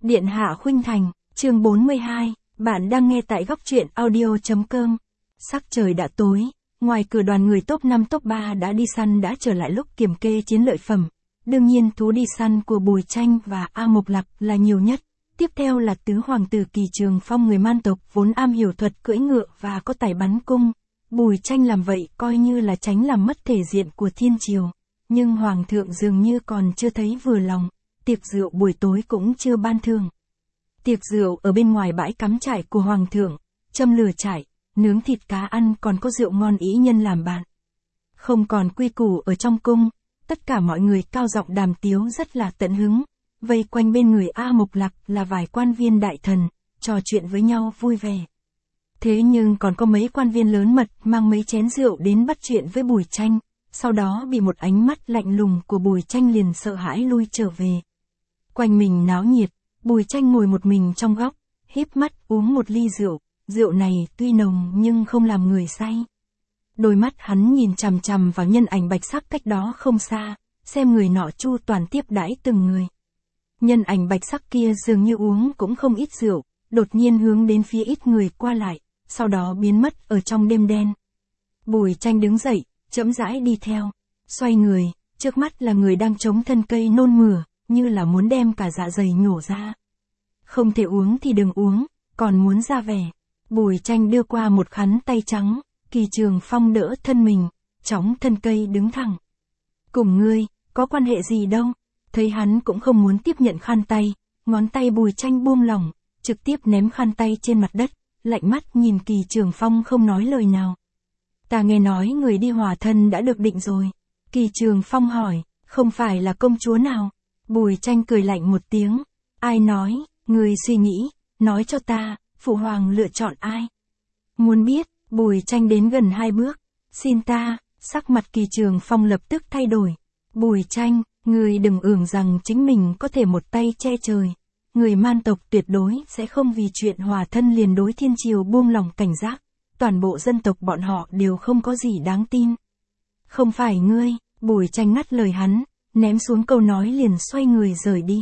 Điện Hạ Khuynh Thành, chương 42, bạn đang nghe tại góc truyện audio.com. Sắc trời đã tối, ngoài cửa đoàn người top 5 top 3 đã đi săn đã trở lại lúc kiểm kê chiến lợi phẩm. Đương nhiên thú đi săn của Bùi Tranh và A Mộc Lạc là nhiều nhất. Tiếp theo là tứ hoàng tử Kỳ Trường Phong người Man tộc vốn am hiểu thuật cưỡi ngựa và có tài bắn cung. Bùi Tranh làm vậy coi như là tránh làm mất thể diện của thiên triều. Nhưng hoàng thượng dường như còn chưa thấy vừa lòng. Tiệc rượu buổi tối cũng chưa ban thưởng. Tiệc rượu ở bên ngoài bãi cắm trại của hoàng thượng, châm lửa trại, nướng thịt cá ăn, còn có rượu ngon ý nhân làm bạn. Không còn quy củ ở trong cung, tất cả mọi người cao giọng đàm tiếu rất là tận hứng. Vây quanh bên người A Mộc Lạc là vài quan viên đại thần, trò chuyện với nhau vui vẻ. Thế nhưng còn có mấy quan viên lớn mật mang mấy chén rượu đến bắt chuyện với Bùi Tranh, sau đó bị một ánh mắt lạnh lùng của Bùi Tranh liền sợ hãi lui trở về. Quanh mình náo nhiệt, Bùi Tranh ngồi một mình trong góc, híp mắt uống một ly rượu, rượu này tuy nồng nhưng không làm người say. Đôi mắt hắn nhìn chằm chằm vào nhân ảnh bạch sắc cách đó không xa, xem người nọ chu toàn tiếp đãi từng người. Nhân ảnh bạch sắc kia dường như uống cũng không ít rượu, đột nhiên hướng đến phía ít người qua lại, sau đó biến mất ở trong đêm đen. Bùi Tranh đứng dậy, chậm rãi đi theo, xoay người, trước mắt là người đang chống thân cây nôn mửa, như là muốn đem cả dạ dày nhổ ra. Không thể uống thì đừng uống, còn muốn ra vẻ. Bùi Tranh đưa qua một khăn tay trắng, Kỳ Trường Phong đỡ thân mình, chóng thân cây đứng thẳng. Cùng ngươi, có quan hệ gì đâu. Thấy hắn cũng không muốn tiếp nhận khăn tay, ngón tay Bùi Tranh buông lỏng, trực tiếp ném khăn tay trên mặt đất, lạnh mắt nhìn Kỳ Trường Phong không nói lời nào. Ta nghe nói người đi hòa thân đã được định rồi. Kỳ Trường Phong hỏi, không phải là công chúa nào? Bùi Tranh cười lạnh một tiếng. Ai nói, người suy nghĩ, nói cho ta, phụ hoàng lựa chọn ai? Muốn biết, Bùi Tranh đến gần 2 bước. Xin ta, sắc mặt Kỳ Trường Phong lập tức thay đổi. Bùi Tranh, người đừng tưởng rằng chính mình có thể một tay che trời. Người Man tộc tuyệt đối sẽ không vì chuyện hòa thân liền đối thiên triều buông lòng cảnh giác. Toàn bộ dân tộc bọn họ đều không có gì đáng tin. Không phải ngươi, Bùi Tranh ngắt lời hắn, ném xuống câu nói liền xoay người rời đi.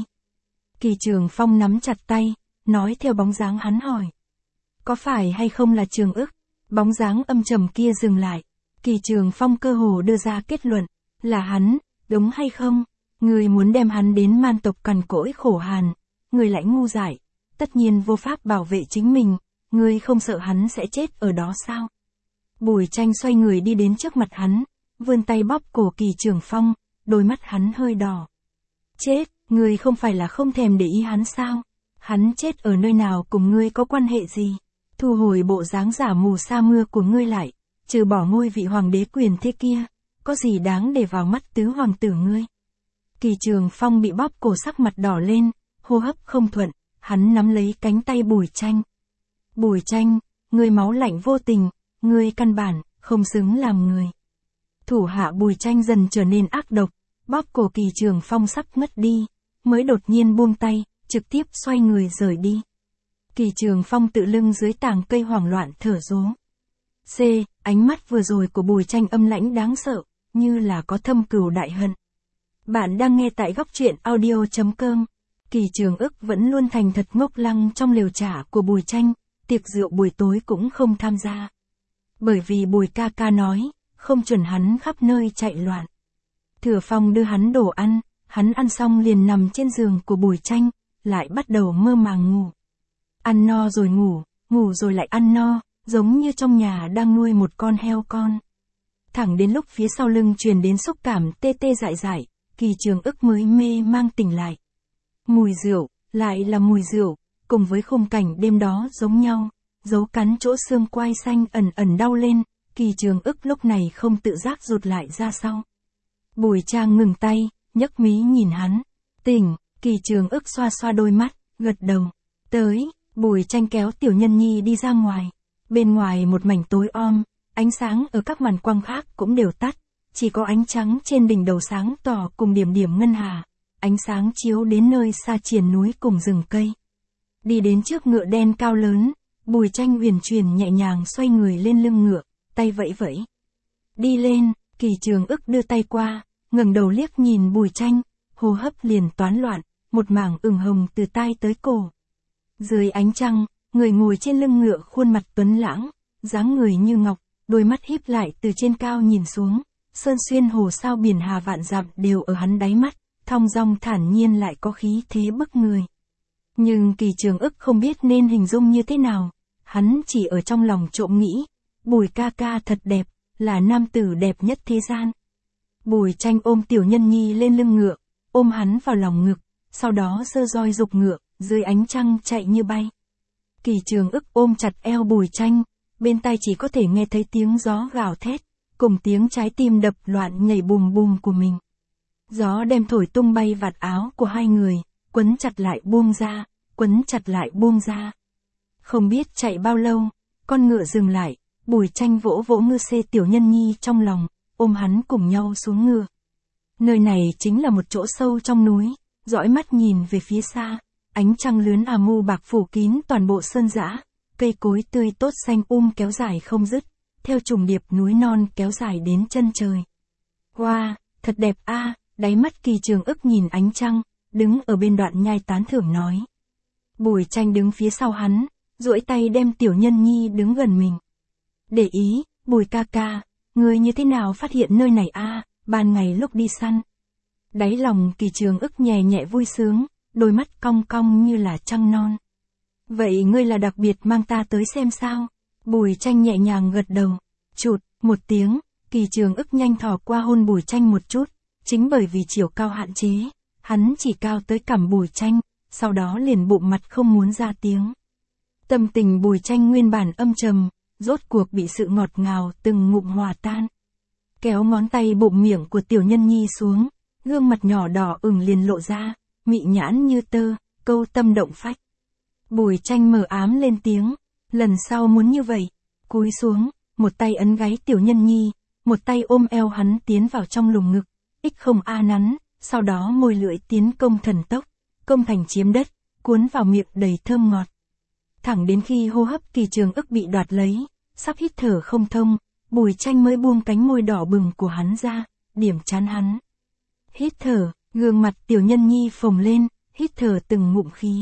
Kỳ Trường Phong nắm chặt tay, nói theo bóng dáng hắn hỏi. Có phải hay không là Trường Ức? Bóng dáng âm trầm kia dừng lại. Kỳ Trường Phong cơ hồ đưa ra kết luận, là hắn, đúng hay không? Người muốn đem hắn đến Man tộc cằn cỗi khổ hàn, người lại ngu dại, tất nhiên vô pháp bảo vệ chính mình, người không sợ hắn sẽ chết ở đó sao? Bùi Tranh xoay người đi đến trước mặt hắn, vươn tay bóp cổ Kỳ Trường Phong, đôi mắt hắn hơi đỏ. Chết, người không phải là không thèm để ý hắn sao? Hắn chết ở nơi nào cùng ngươi có quan hệ gì? Thu hồi bộ dáng giả mù sa mưa của ngươi lại, trừ bỏ ngôi vị hoàng đế quyền thế kia, có gì đáng để vào mắt tứ hoàng tử ngươi? Kỳ Trường Phong bị bóp cổ sắc mặt đỏ lên, hô hấp không thuận, hắn nắm lấy cánh tay Bùi Tranh. Bùi Tranh, ngươi máu lạnh vô tình, ngươi căn bản, không xứng làm người. Thủ hạ Bùi Tranh dần trở nên ác độc, bóp cổ Kỳ Trường Phong sắp ngất đi, mới đột nhiên buông tay, trực tiếp xoay người rời đi. Kỳ Trường Phong tự lưng dưới tàng cây hoảng loạn thở dố. Ánh mắt vừa rồi của Bùi Tranh âm lãnh đáng sợ, như là có thâm cừu đại hận. Bạn đang nghe tại góc truyện audio.com. Kỳ Trường Ức vẫn luôn thành thật ngốc lăng trong lều trả của Bùi Tranh, tiệc rượu buổi tối cũng không tham gia. Bởi vì Bùi ca ca nói, không chuẩn hắn khắp nơi chạy loạn. Thừa Phong đưa hắn đồ ăn, hắn ăn xong liền nằm trên giường của Bùi Tranh, lại bắt đầu mơ màng ngủ. Ăn no rồi ngủ rồi lại ăn no, giống như trong nhà đang nuôi một con heo con. Thẳng đến lúc phía sau lưng truyền đến xúc cảm tê tê dại dại, Kỳ Trường Ức mới mê mang tỉnh lại. Mùi rượu, lại là mùi rượu, cùng với khung cảnh đêm đó giống nhau, dấu cắn chỗ xương quai xanh ẩn ẩn đau lên, Kỳ Trường Ức lúc này không tự giác rụt lại ra sau. Bùi Trang ngừng tay, nhấc mí nhìn hắn. Tỉnh, Kỳ Trường Ức xoa xoa đôi mắt, gật đầu. Tới, Bùi Tranh kéo Tiểu Nhân Nhi đi ra ngoài. Bên ngoài một mảnh tối om, ánh sáng ở các màn quang khác cũng đều tắt, chỉ có ánh trắng trên đỉnh đầu sáng tỏ cùng điểm điểm ngân hà. Ánh sáng chiếu đến nơi xa triền núi cùng rừng cây. Đi đến trước ngựa đen cao lớn, Bùi Tranh uyển chuyển nhẹ nhàng xoay người lên lưng ngựa, tay vẫy vẫy. Đi lên, Kỳ Trường Ức đưa tay qua, ngẩng đầu liếc nhìn Bùi Tranh, hô hấp liền toán loạn, một mảng ửng hồng từ tai tới cổ. Dưới ánh trăng, người ngồi trên lưng ngựa khuôn mặt tuấn lãng, dáng người như ngọc, đôi mắt híp lại từ trên cao nhìn xuống, sơn xuyên hồ sao biển hà vạn dặm đều ở hắn đáy mắt, thong dong thản nhiên lại có khí thế bức người. Nhưng Kỳ Trường Ức không biết nên hình dung như thế nào, hắn chỉ ở trong lòng trộm nghĩ, Bùi ca ca thật đẹp, là nam tử đẹp nhất thế gian. Bùi Tranh ôm Tiểu Nhân Nhi lên lưng ngựa, ôm hắn vào lòng ngực, sau đó giơ roi giục ngựa, dưới ánh trăng chạy như bay. Kỳ Trường Ức ôm chặt eo Bùi Tranh, bên tai chỉ có thể nghe thấy tiếng gió gào thét, cùng tiếng trái tim đập loạn nhảy bùm bùm của mình. Gió đem thổi tung bay vạt áo của hai người, quấn chặt lại buông ra, quấn chặt lại buông ra. Không biết chạy bao lâu, con ngựa dừng lại, Bùi Tranh vỗ vỗ ngư xê Tiểu Nhân Nhi trong lòng, ôm hắn cùng nhau xuống ngựa. Nơi này chính là một chỗ sâu trong núi, dõi mắt nhìn về phía xa, ánh trăng lướn mu bạc phủ kín toàn bộ sơn dã, cây cối tươi tốt xanh kéo dài không dứt, theo trùng điệp núi non kéo dài đến chân trời. Wow, thật đẹp a, đáy mắt Kỳ Trường Ức nhìn ánh trăng, đứng ở bên đoạn nhai tán thưởng nói. Bùi Tranh đứng phía sau hắn, duỗi tay đem Tiểu Nhân Nhi đứng gần mình. Để ý, Bùi ca ca, người như thế nào phát hiện nơi này a, ban ngày lúc đi săn. Đáy lòng Kỳ Trường Ức nhẹ nhẹ vui sướng, đôi mắt cong cong như là trăng non. Vậy ngươi là đặc biệt mang ta tới xem sao? Bùi Tranh nhẹ nhàng gật đầu, chụt, một tiếng, Kỳ Trường Ức nhanh thò qua hôn Bùi Tranh một chút, chính bởi vì chiều cao hạn chế, hắn chỉ cao tới cằm Bùi Tranh, sau đó liền bụm mặt không muốn ra tiếng. Tâm tình Bùi Tranh nguyên bản âm trầm, rốt cuộc bị sự ngọt ngào từng ngụm hòa tan. Kéo ngón tay bụm miệng của Tiểu Nhân Nhi xuống, gương mặt nhỏ đỏ ửng liền lộ ra, mị nhãn như tơ, câu tâm động phách. Bùi Tranh mờ ám lên tiếng, lần sau muốn như vậy, cúi xuống, một tay ấn gáy Tiểu Nhân Nhi, một tay ôm eo hắn tiến vào trong lồng ngực, ích không a nắn, sau đó môi lưỡi tiến công thần tốc, công thành chiếm đất, cuốn vào miệng đầy thơm ngọt. Thẳng đến khi hô hấp Kỳ Trường Ức bị đoạt lấy, sắp hít thở không thông, Bùi Tranh mới buông cánh môi đỏ bừng của hắn ra, điểm trán hắn. Hít thở, gương mặt Tiểu Nhân Nhi phồng lên, hít thở từng ngụm khí.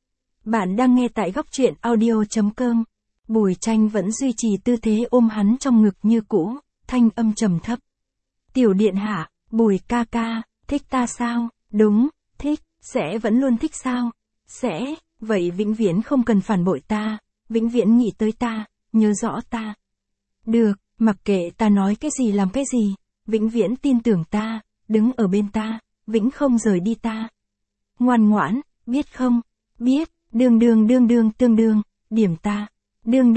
Bạn đang nghe tại góc truyện audio.com. Bùi Tranh vẫn duy trì tư thế ôm hắn trong ngực như cũ, thanh âm trầm thấp. Tiểu điện hạ, Bùi ca ca, thích ta sao? Đúng, thích, sẽ vẫn luôn thích sao? Sẽ, vậy vĩnh viễn không cần phản bội ta, vĩnh viễn nghĩ tới ta, nhớ rõ ta. Được, mặc kệ ta nói cái gì làm cái gì, vĩnh viễn tin tưởng ta, đứng ở bên ta, vĩnh không rời đi ta. Ngoan ngoãn, biết không? Biết, tương đương, điểm ta. Tương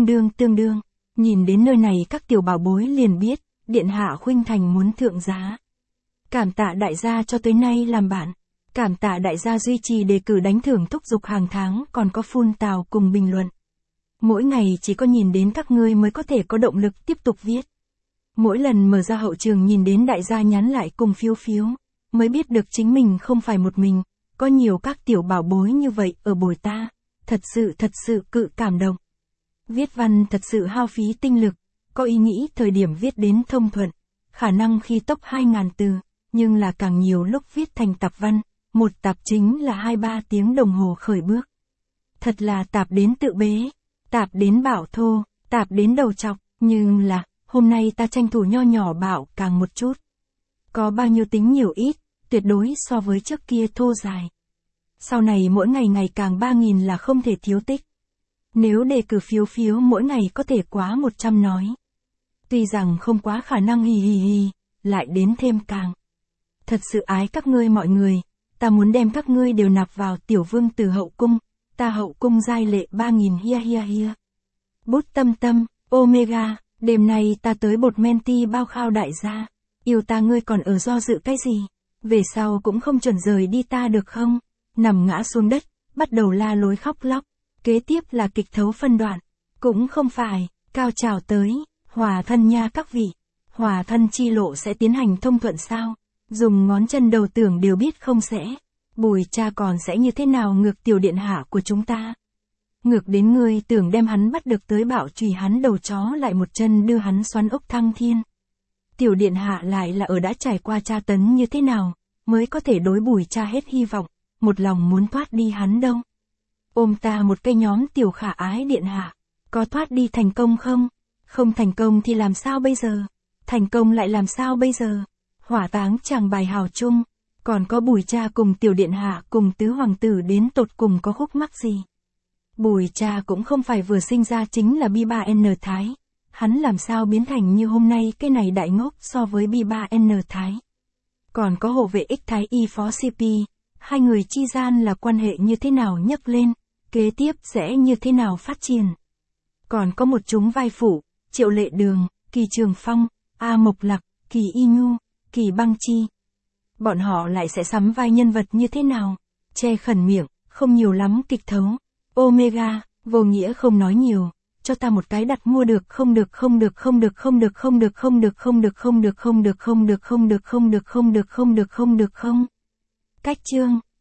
đương. Nhìn đến nơi này các tiểu bảo bối liền biết, điện hạ khuynh thành muốn thượng giá. Cảm tạ đại gia cho tới nay làm bạn. Cảm tạ đại gia duy trì đề cử đánh thưởng thúc giục hàng tháng còn có phun tào cùng bình luận. Mỗi ngày chỉ có nhìn đến các ngươi mới có thể có động lực tiếp tục viết. Mỗi lần mở ra hậu trường nhìn đến đại gia nhắn lại cùng phiếu, mới biết được chính mình không phải một mình, có nhiều các tiểu bảo bối như vậy ở bồi ta, thật sự cự cảm động. Viết văn thật sự hao phí tinh lực, có ý nghĩ thời điểm viết đến thông thuận, khả năng khi tốc 2000 từ, nhưng là càng nhiều lúc viết thành tập văn, một tập chính là 2-3 tiếng đồng hồ khởi bước. Thật là tạp đến tự bế, tạp đến bảo thô, tạp đến đầu chọc, nhưng là, hôm nay ta tranh thủ nho nhỏ bảo càng một chút. Có bao nhiêu tính nhiều ít, tuyệt đối so với trước kia thô dài. Sau này mỗi ngày ngày càng 3000 là không thể thiếu tích. Nếu đề cử phiếu mỗi ngày có thể quá 100 nói. Tuy rằng không quá khả năng lại đến thêm càng. Thật sự ái các ngươi mọi người, ta muốn đem các ngươi đều nạp vào tiểu vương tử hậu cung, ta hậu cung giai lệ 3000 hia. Bút tâm, omega, đêm nay ta tới bột menti bao khao đại gia, yêu ta ngươi còn ở do dự cái gì, về sau cũng không chuẩn rời đi ta được không, nằm ngã xuống đất, bắt đầu la lối khóc lóc, kế tiếp là kịch thấu phân đoạn, cũng không phải, cao trào tới, hòa thân nha các vị, hòa thân chi lộ sẽ tiến hành thông thuận sao, dùng ngón chân đầu tưởng đều biết không sẽ, Bùi cha còn sẽ như thế nào ngược tiểu điện hạ của chúng ta. Ngược đến ngươi tưởng đem hắn bắt được tới bạo chùy hắn đầu chó lại một chân đưa hắn xoắn ốc thăng thiên. Tiểu điện hạ lại là ở đã trải qua tra tấn như thế nào, mới có thể đối Bùi cha hết hy vọng, một lòng muốn thoát đi hắn đâu. Ôm ta một cây nhóm tiểu khả ái điện hạ, có thoát đi thành công không? Không thành công thì làm sao bây giờ? Thành công lại làm sao bây giờ? Hỏa táng chàng bài hào chung, còn có Bùi cha cùng tiểu điện hạ cùng tứ hoàng tử đến tột cùng có khúc mắc gì? Bùi cha cũng không phải vừa sinh ra chính là B3N Thái. Hắn làm sao biến thành như hôm nay cái này đại ngốc so với B3N Thái. Còn có hộ vệ X Thái Y phó CP, hai người chi gian là quan hệ như thế nào nhấc lên, kế tiếp sẽ như thế nào phát triển. Còn có một chúng vai phụ, Triệu Lệ Đường, Kỳ Trường Phong, A Mộc Lạc, Kỳ Y Nhu, Kỳ Băng Chi. Bọn họ lại sẽ sắm vai nhân vật như thế nào? Che khẩn miệng, không nhiều lắm kịch thấu. Omega, vô nghĩa không nói nhiều. Cho ta một cái đặt mua được không được không được không được không được không được không được không được không được không được không được không được không được không được không được không được không. Cách chương